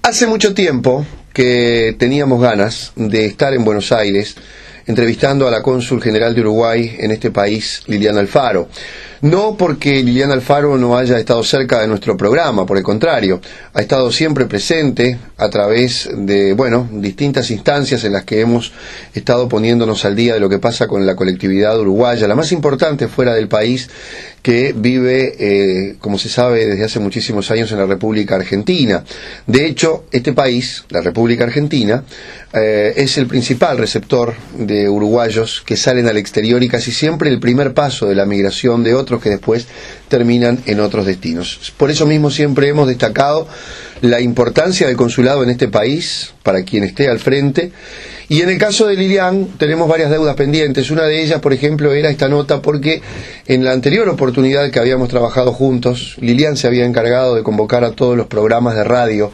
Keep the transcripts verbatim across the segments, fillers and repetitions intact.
Hace mucho tiempo que teníamos ganas de estar en Buenos Aires entrevistando a la cónsul general de Uruguay en este país, Liliana Alfaro. No porque Liliana Alfaro no haya estado cerca de nuestro programa, por el contrario, ha estado siempre presente a través de, bueno, distintas instancias en las que hemos estado poniéndonos al día de lo que pasa con la colectividad uruguaya, la más importante fuera del país, que vive, eh, como se sabe, desde hace muchísimos años en la República Argentina. De hecho, este país, la República Argentina, eh, es el principal receptor de uruguayos que salen al exterior y casi siempre el primer paso de la migración de otros que después terminan en otros destinos. Por eso mismo siempre hemos destacado la importancia del consulado en este país, para quien esté al frente. Y en el caso de Lilian tenemos varias deudas pendientes. Una de ellas, por ejemplo, era esta nota porque en la anterior oportunidad que habíamos trabajado juntos, Lilian se había encargado de convocar a todos los programas de radio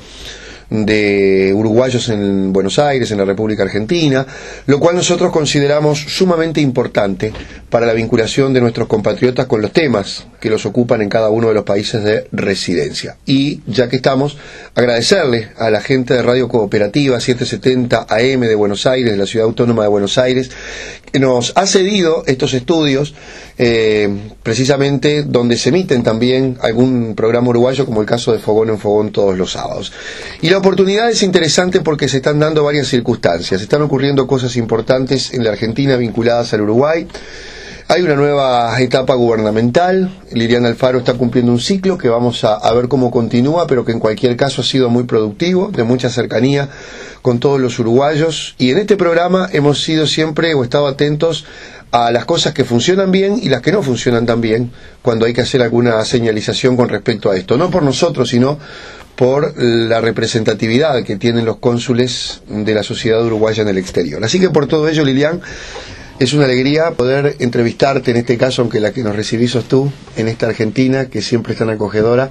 de uruguayos en Buenos Aires, en la República Argentina, lo cual nosotros consideramos sumamente importante para la vinculación de nuestros compatriotas con los temas que los ocupan en cada uno de los países de residencia. Y ya que estamos, agradecerle a la gente de Radio Cooperativa setecientos setenta A M de Buenos Aires, de la Ciudad Autónoma de Buenos Aires, que nos ha cedido estos estudios, eh, precisamente donde se emiten también algún programa uruguayo, como el caso de Fogón en Fogón todos los sábados. Y la oportunidad es interesante porque se están dando varias circunstancias, están ocurriendo cosas importantes en la Argentina vinculadas al Uruguay. Hay una nueva etapa gubernamental, Liliana Alfaro está cumpliendo un ciclo que vamos a, a ver cómo continúa, pero que en cualquier caso ha sido muy productivo, de mucha cercanía con todos los uruguayos, y en este programa hemos sido siempre o estado atentos a las cosas que funcionan bien y las que no funcionan tan bien, cuando hay que hacer alguna señalización con respecto a esto, no por nosotros, sino por la representatividad que tienen los cónsules de la sociedad uruguaya en el exterior. Así que por todo ello, Lilian, es una alegría poder entrevistarte en este caso, aunque la que nos recibís sos tú, en esta Argentina, que siempre es tan acogedora.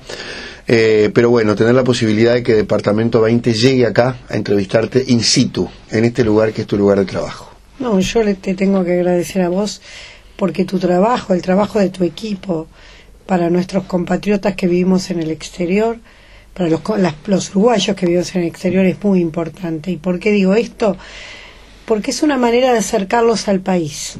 Eh, pero bueno, tener la posibilidad de que Departamento veinte llegue acá a entrevistarte in situ, en este lugar que es tu lugar de trabajo. No, yo le te tengo que agradecer a vos, porque tu trabajo, el trabajo de tu equipo, para nuestros compatriotas que vivimos en el exterior, para los, las, los uruguayos que vivimos en el exterior, es muy importante. ¿Y por qué digo esto? Porque es una manera de acercarlos al país.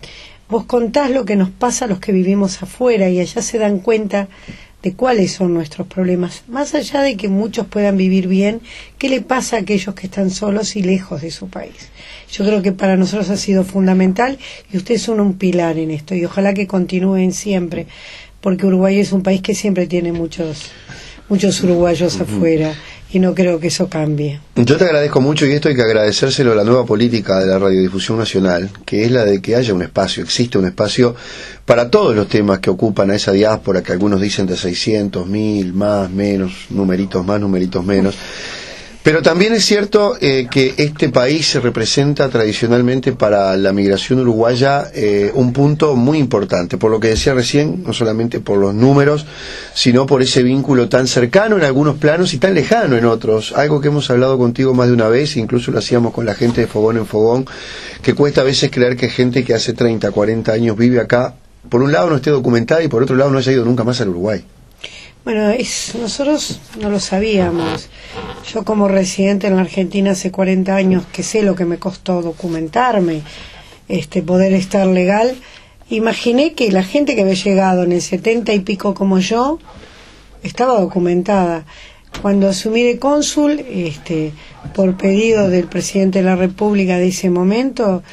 Vos contás lo que nos pasa a los que vivimos afuera y allá se dan cuenta de cuáles son nuestros problemas. Más allá de que muchos puedan vivir bien, ¿qué le pasa a aquellos que están solos y lejos de su país? Yo creo que para nosotros ha sido fundamental y ustedes son un pilar en esto y ojalá que continúen siempre, porque Uruguay es un país que siempre tiene muchos, muchos uruguayos uh-huh. afuera. Y no creo que eso cambie. Yo te agradezco mucho, y esto hay que agradecérselo a la nueva política de la radiodifusión nacional, que es la de que haya un espacio, existe un espacio para todos los temas que ocupan a esa diáspora, que algunos dicen de seiscientos, mil, más, menos, numeritos más, numeritos menos. Pero también es cierto eh, que este país se representa tradicionalmente para la migración uruguaya eh, un punto muy importante, por lo que decía recién, no solamente por los números, sino por ese vínculo tan cercano en algunos planos y tan lejano en otros, algo que hemos hablado contigo más de una vez, incluso lo hacíamos con la gente de Fogón en Fogón, que cuesta a veces creer que gente que hace treinta, cuarenta años vive acá, por un lado no esté documentada y por otro lado no haya ido nunca más al Uruguay. Bueno, es, nosotros no lo sabíamos. Yo como residente en la Argentina hace cuarenta años, que sé lo que me costó documentarme, este, poder estar legal, imaginé que la gente que había llegado en el setenta y pico como yo, estaba documentada. Cuando asumí de cónsul, este, por pedido del presidente de la República de ese momento,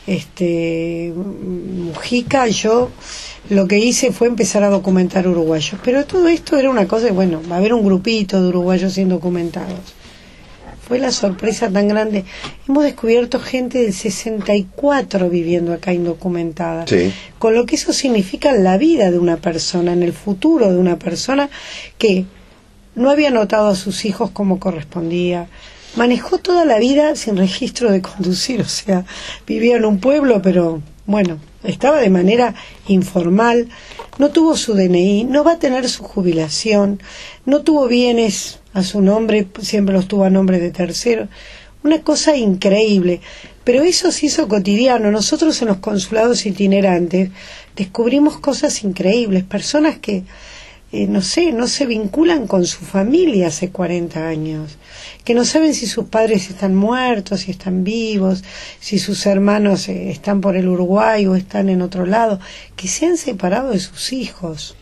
este, Mujica, yo lo que hice fue empezar a documentar uruguayos, pero todo esto era una cosa de, bueno, va a haber un grupito de uruguayos siendo documentados. Fue la sorpresa tan grande. Hemos descubierto gente del sesenta y cuatro viviendo acá indocumentada, sí. Con lo que eso significa en la vida de una persona, en el futuro de una persona que no había anotado a sus hijos como correspondía, manejó toda la vida sin registro de conducir, o sea, vivía en un pueblo, pero bueno, estaba de manera informal, no tuvo su D N I, no va a tener su jubilación, no tuvo bienes a su nombre, siempre los tuvo a nombre de terceros, una cosa increíble, pero eso se hizo cotidiano. Nosotros en los consulados itinerantes descubrimos cosas increíbles, personas que, eh, no sé, no se vinculan con su familia hace cuarenta años, que no saben si sus padres están muertos, si están vivos, si sus hermanos eh, están por el Uruguay o están en otro lado, que se han separado de sus hijos.